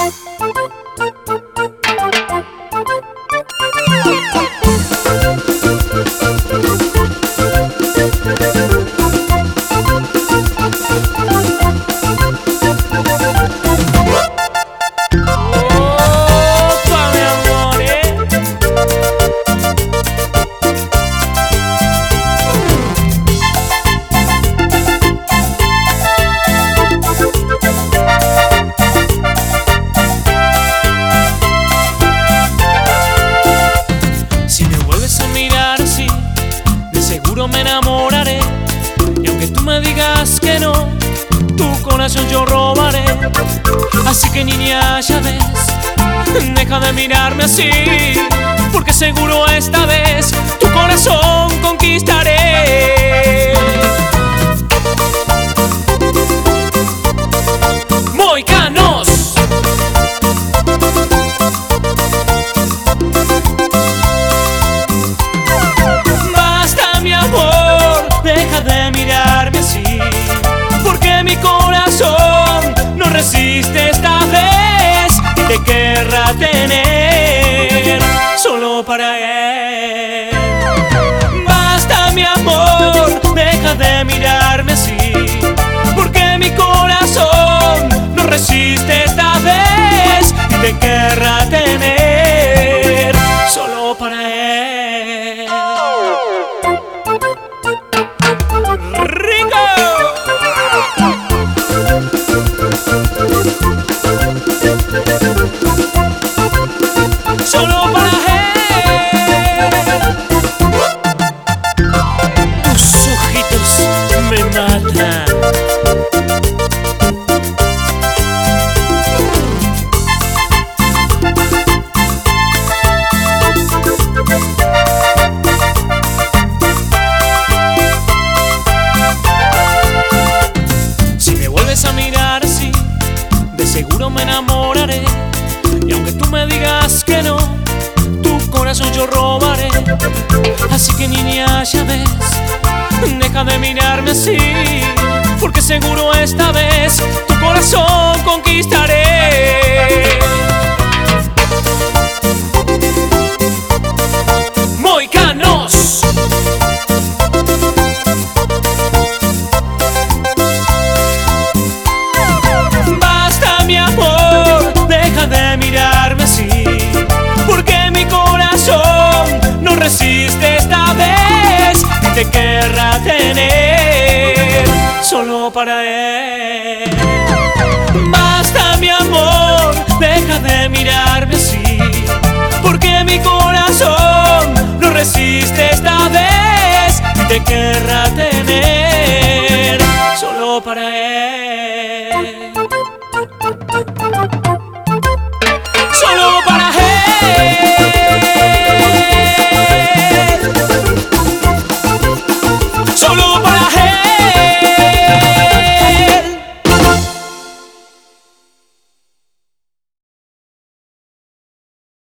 Seguro me enamoraré, y aunque tú me digas que no, tu corazón yo robaré. Así que niña, ya ves, deja de mirarme así, porque seguro esta vez tu corazón conquistaré. ¡Moicanos! Mi corazón no resiste esta vez y te querrá tener solo para él. Basta, mi amor, deja de mirarme así, porque mi corazón no resiste esta vez y te querrá tener solo para él. ¡Rico! Solo para él. Tus ojitos me matan. Si me vuelves a mirar así, de seguro me enamoraré, y aunque tú me digas que no, tu corazón yo robaré. Así que niña, ya ves, deja de mirarme así, porque seguro esta vez tu corazón conquistaré. ¡Moicanos! Basta, mi amor, deja de mirarme así, porque mi corazón no resiste esta vez y te querrá tener solo para él. Basta, mi amor, deja de mirarme así, porque mi corazón no resiste esta vez y te querrá tener solo para él.